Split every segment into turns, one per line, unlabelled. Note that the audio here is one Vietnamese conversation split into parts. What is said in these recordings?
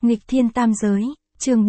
Nghịch thiên tam giới, chương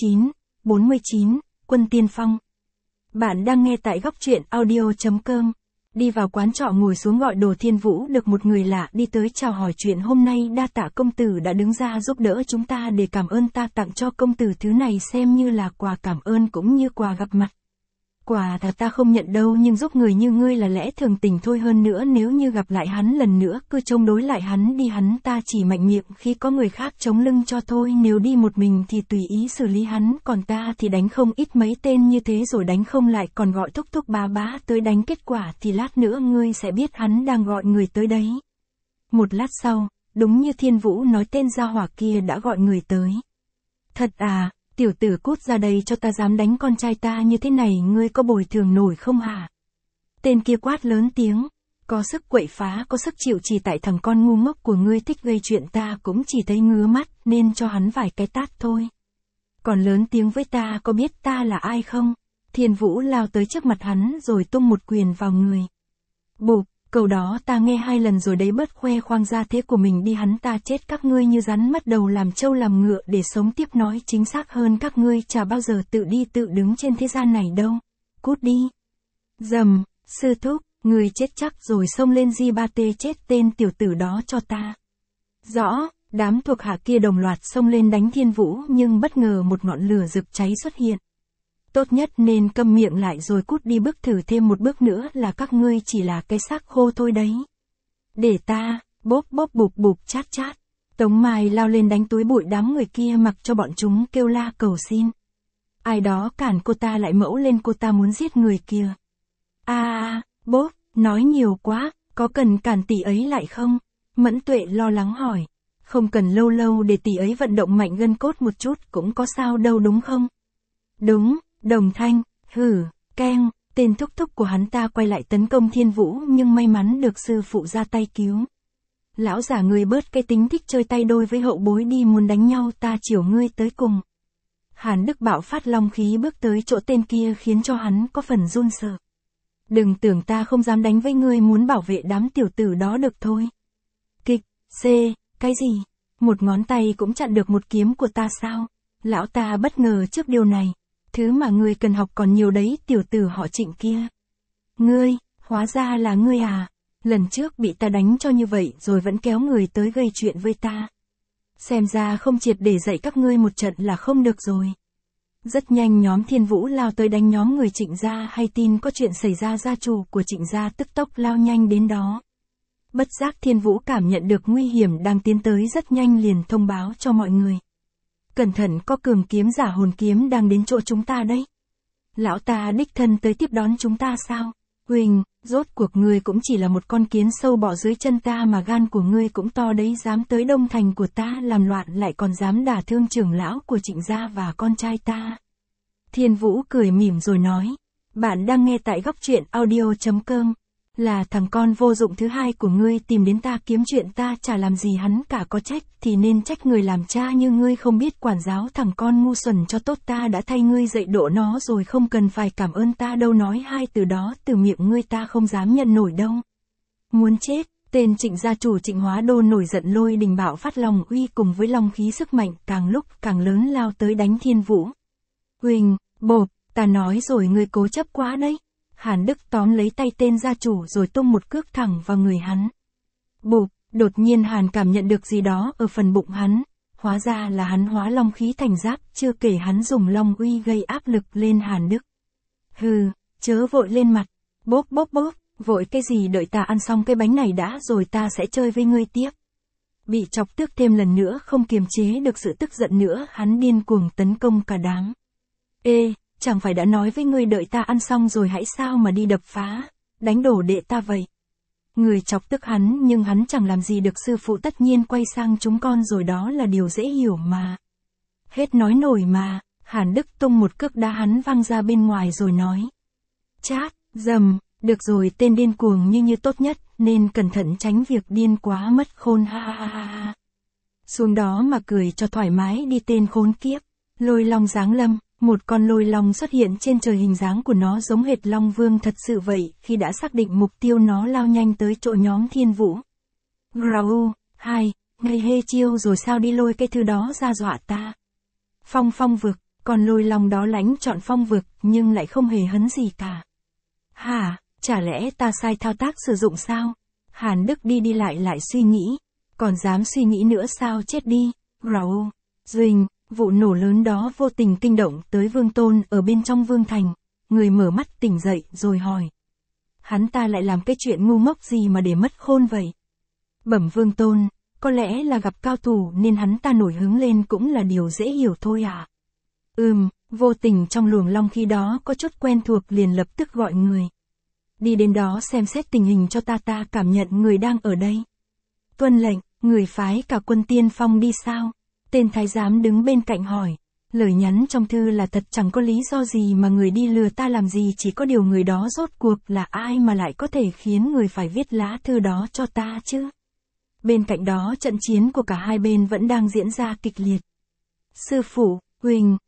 49, Quân Tiên Phong. Bạn đang nghe tại góc truyện audio.com. Đi vào quán trọ ngồi xuống gọi đồ. Thiên Vũ được một người lạ đi tới chào hỏi chuyện hôm nay. Đa tạ công tử đã đứng ra giúp đỡ chúng ta. Để cảm ơn ta tặng cho công tử thứ này xem như là quà cảm ơn cũng như quà gặp mặt. Quà ta không nhận đâu, nhưng giúp người như ngươi là lẽ thường tình thôi. Hơn nữa nếu như gặp lại hắn lần nữa cứ chống đối lại hắn đi, hắn ta chỉ mạnh miệng khi có người khác chống lưng cho thôi. Nếu đi một mình thì tùy ý xử lý hắn, còn ta thì đánh không ít mấy tên như thế rồi đánh không lại còn gọi thúc thúc bá bá tới đánh. Kết quả thì lát nữa ngươi sẽ biết hắn đang gọi người tới đấy. Một lát sau, đúng như Thiên Vũ nói, tên gia hỏa kia đã gọi người tới. Thật à? Tiểu tử cút ra đây cho ta, dám đánh con trai ta như thế này ngươi có bồi thường nổi không hả? Tên kia quát lớn tiếng, có sức quậy phá, có sức chịu chỉ tại thằng con ngu ngốc của ngươi thích gây chuyện, ta cũng chỉ thấy ngứa mắt nên cho hắn vài cái tát thôi. Còn lớn tiếng với ta, có biết ta là ai không? Thiên Vũ lao tới trước mặt hắn rồi tung một quyền vào người. Bụp, câu đó ta nghe 2 lần rồi đấy, bớt khoe khoang ra thế của mình đi, hắn ta chết các ngươi như rắn mất đầu, làm trâu làm ngựa để sống tiếp. Nói chính xác hơn, các ngươi chả bao giờ tự đi tự đứng trên thế gian này đâu. Cút đi. Dầm, sư thúc, người chết chắc rồi, xông lên di ba tê chết tên tiểu tử đó cho ta. Rõ, đám thuộc hạ kia đồng loạt xông lên đánh Thiên Vũ, nhưng bất ngờ một ngọn lửa rực cháy xuất hiện. Tốt nhất nên câm miệng lại rồi cút đi, bước thử thêm một bước nữa là các ngươi chỉ là cái xác khô thôi đấy. Để ta, bốp bốp bụp bụp chát chát. Tống Mai lao lên đánh túi bụi đám người kia, mặc cho bọn chúng kêu la cầu xin. Ai đó cản cô ta lại, mẫu lên cô ta muốn giết người kia. Bốp, nói nhiều quá, có cần cản tỷ ấy lại không? Mẫn Tuệ lo lắng hỏi. Không cần, lâu lâu để tỷ ấy vận động mạnh gân cốt một chút cũng có sao đâu đúng không? Đúng. Đồng thanh, keng, tên thúc thúc của hắn ta quay lại tấn công Thiên Vũ, nhưng may mắn được sư phụ ra tay cứu. Lão giả, ngươi bớt cái tính thích chơi tay đôi với hậu bối đi, muốn đánh nhau ta chiều ngươi tới cùng. Hàn Đức bạo phát long khí bước tới chỗ tên kia khiến cho hắn có phần run sợ. Đừng tưởng ta không dám đánh với ngươi, muốn bảo vệ đám tiểu tử đó được thôi. Kịch, cái gì? Một ngón tay cũng chặn được một kiếm của ta sao? Lão ta bất ngờ trước điều này. Thứ mà ngươi cần học còn nhiều đấy, tiểu tử họ Trịnh kia. Ngươi, hóa ra là ngươi à? Lần trước bị ta đánh cho như vậy rồi vẫn kéo người tới gây chuyện với ta. Xem ra không triệt để dạy các ngươi một trận là không được rồi. Rất nhanh nhóm Thiên Vũ lao tới đánh nhóm người Trịnh gia. Hay tin có chuyện xảy ra, gia chủ của Trịnh gia tức tốc lao nhanh đến đó. Bất giác Thiên Vũ cảm nhận được nguy hiểm đang tiến tới rất nhanh, liền thông báo cho mọi người. Cẩn thận, có cường kiếm giả hồn kiếm đang đến chỗ chúng ta đấy. Lão ta đích thân tới tiếp đón chúng ta sao? Huỳnh, rốt cuộc ngươi cũng chỉ là một con kiến sâu bọ dưới chân ta mà gan của ngươi cũng to đấy, dám tới Đông Thành của ta làm loạn, lại còn dám đả thương trưởng lão của Trịnh gia và con trai ta. Thiên Vũ cười mỉm rồi nói, bạn đang nghe tại góc truyện audio.com. Là thằng con vô dụng thứ hai của ngươi tìm đến ta kiếm chuyện, ta chả làm gì hắn cả, có trách thì nên trách người làm cha như ngươi không biết quản giáo thằng con ngu xuẩn cho tốt. Ta đã thay ngươi dạy dỗ nó rồi, không cần phải cảm ơn ta đâu. Nói 2 từ đó từ miệng ngươi ta không dám nhận nổi đâu. Muốn chết. Tên Trịnh gia chủ Trịnh Hóa Đô nổi giận, lôi đình bạo phát long uy cùng với long khí sức mạnh càng lúc càng lớn lao tới đánh Thiên Vũ. Huỳnh, bộp, ta nói rồi, ngươi cố chấp quá đấy. Hàn Đức tóm lấy tay tên gia chủ rồi tung một cước thẳng vào người hắn. Bụp, đột nhiên Hàn cảm nhận được gì đó ở phần bụng hắn. Hóa ra là hắn hóa long khí thành giáp, chưa kể hắn dùng long uy gây áp lực lên Hàn Đức. Chớ vội lên mặt. Bốp bốp bốp, vội cái gì, đợi ta ăn xong cái bánh này đã rồi ta sẽ chơi với ngươi tiếp. Bị chọc tức thêm lần nữa, không kiềm chế được sự tức giận nữa, hắn điên cuồng tấn công cả đám. Chẳng phải đã nói với ngươi đợi ta ăn xong rồi hãy sao mà đi đập phá, đánh đổ đệ ta vậy. Người chọc tức hắn nhưng hắn chẳng làm gì được, sư phụ tất nhiên quay sang chúng con rồi, đó là điều dễ hiểu mà. Hết nói nổi mà, Hàn Đức tung một cước đá hắn văng ra bên ngoài rồi nói. Chát, dầm, được rồi, tên điên cuồng như tốt nhất nên cẩn thận tránh việc điên quá mất khôn, ha. Xuống đó mà cười cho thoải mái đi tên khốn kiếp. Lôi long giáng lâm. Một con lôi long xuất hiện trên trời, hình dáng của nó giống hệt Long Vương thật sự vậy. Khi đã xác định mục tiêu, nó lao nhanh tới chỗ nhóm Thiên Vũ. Grau, ngây hê chiêu rồi sao đi lôi cái thứ đó ra dọa ta. Phong vực, còn lôi lòng đó lãnh chọn phong vực nhưng lại không hề hấn gì cả. Hả, chả lẽ ta sai thao tác sử dụng sao? Hàn Đức đi lại suy nghĩ. Còn dám suy nghĩ nữa sao, chết đi. Raoul, Duỳnh, vụ nổ lớn đó vô tình kinh động tới Vương Tôn ở bên trong Vương Thành. Người mở mắt tỉnh dậy rồi hỏi. Hắn ta lại làm cái chuyện ngu ngốc gì mà để mất khôn vậy? Bẩm Vương Tôn, có lẽ là gặp cao thủ nên hắn ta nổi hứng lên cũng là điều dễ hiểu thôi à. Vô tình trong luồng long khi đó có chút quen thuộc liền lập tức gọi người. Đi đến đó xem xét tình hình cho ta cảm nhận người đang ở đây. Tuân lệnh, người phái cả quân tiên phong đi sao? Tên thái giám đứng bên cạnh hỏi. Lời nhắn trong thư là thật, chẳng có lý do gì mà người đi lừa ta làm gì, chỉ có điều người đó rốt cuộc là ai mà lại có thể khiến người phải viết lá thư đó cho ta chứ? Bên cạnh đó trận chiến của cả hai bên vẫn đang diễn ra kịch liệt. Sư phụ, Huỳnh,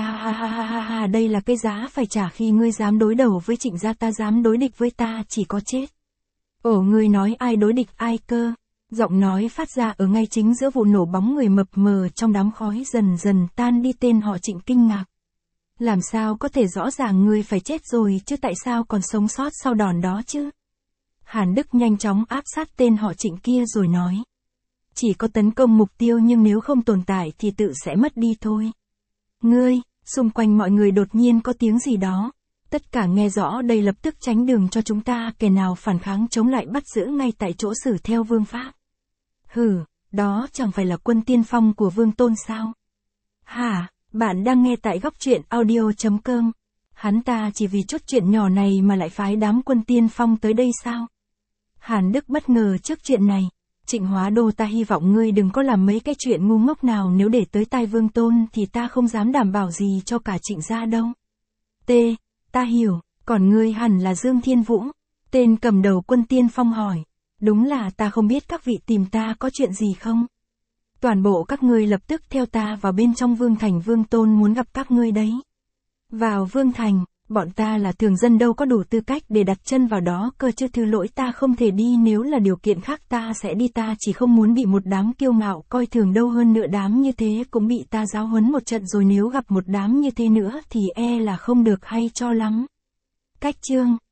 ha, đây là cái giá phải trả khi ngươi dám đối đầu với Trịnh gia, ta dám đối địch với ta chỉ có chết. Ồ, ngươi nói ai đối địch ai cơ? Giọng nói phát ra ở ngay chính giữa vụ nổ, bóng người mập mờ trong đám khói dần dần tan đi, tên họ Trịnh kinh ngạc. Làm sao có thể, rõ ràng ngươi phải chết rồi chứ tại sao còn sống sót sau đòn đó chứ? Hàn Đức nhanh chóng áp sát tên họ Trịnh kia rồi nói. Chỉ có tấn công mục tiêu nhưng nếu không tồn tại thì tự sẽ mất đi thôi. Ngươi, xung quanh mọi người đột nhiên có tiếng gì đó. Tất cả nghe rõ đây lập tức tránh đường cho chúng ta, kẻ nào phản kháng chống lại bắt giữ ngay tại chỗ xử theo vương pháp. Hừ, đó chẳng phải là quân tiên phong của Vương Tôn sao? Hả, bạn đang nghe tại góc truyện audio.com. Hắn ta chỉ vì chút chuyện nhỏ này mà lại phái đám quân tiên phong tới đây sao? Hàn Đức bất ngờ trước chuyện này. Trịnh Hóa Đô, ta hy vọng ngươi đừng có làm mấy cái chuyện ngu ngốc nào, nếu để tới tai Vương Tôn thì ta không dám đảm bảo gì cho cả Trịnh gia đâu. Ta hiểu, còn ngươi hẳn là Dương Thiên Vũ. Tên cầm đầu quân tiên phong hỏi. Đúng là ta không biết các vị tìm ta có chuyện gì không? Toàn bộ các ngươi lập tức theo ta vào bên trong Vương Thành, Vương Tôn muốn gặp các ngươi đấy. Vào Vương Thành, bọn ta là thường dân đâu có đủ tư cách để đặt chân vào đó cơ chứ, thứ lỗi ta không thể đi, nếu là điều kiện khác ta sẽ đi, ta chỉ không muốn bị một đám kiêu ngạo coi thường đâu, hơn nữa đám như thế cũng bị ta giáo huấn một trận rồi, nếu gặp một đám như thế nữa thì e là không được hay cho lắm. Cách chương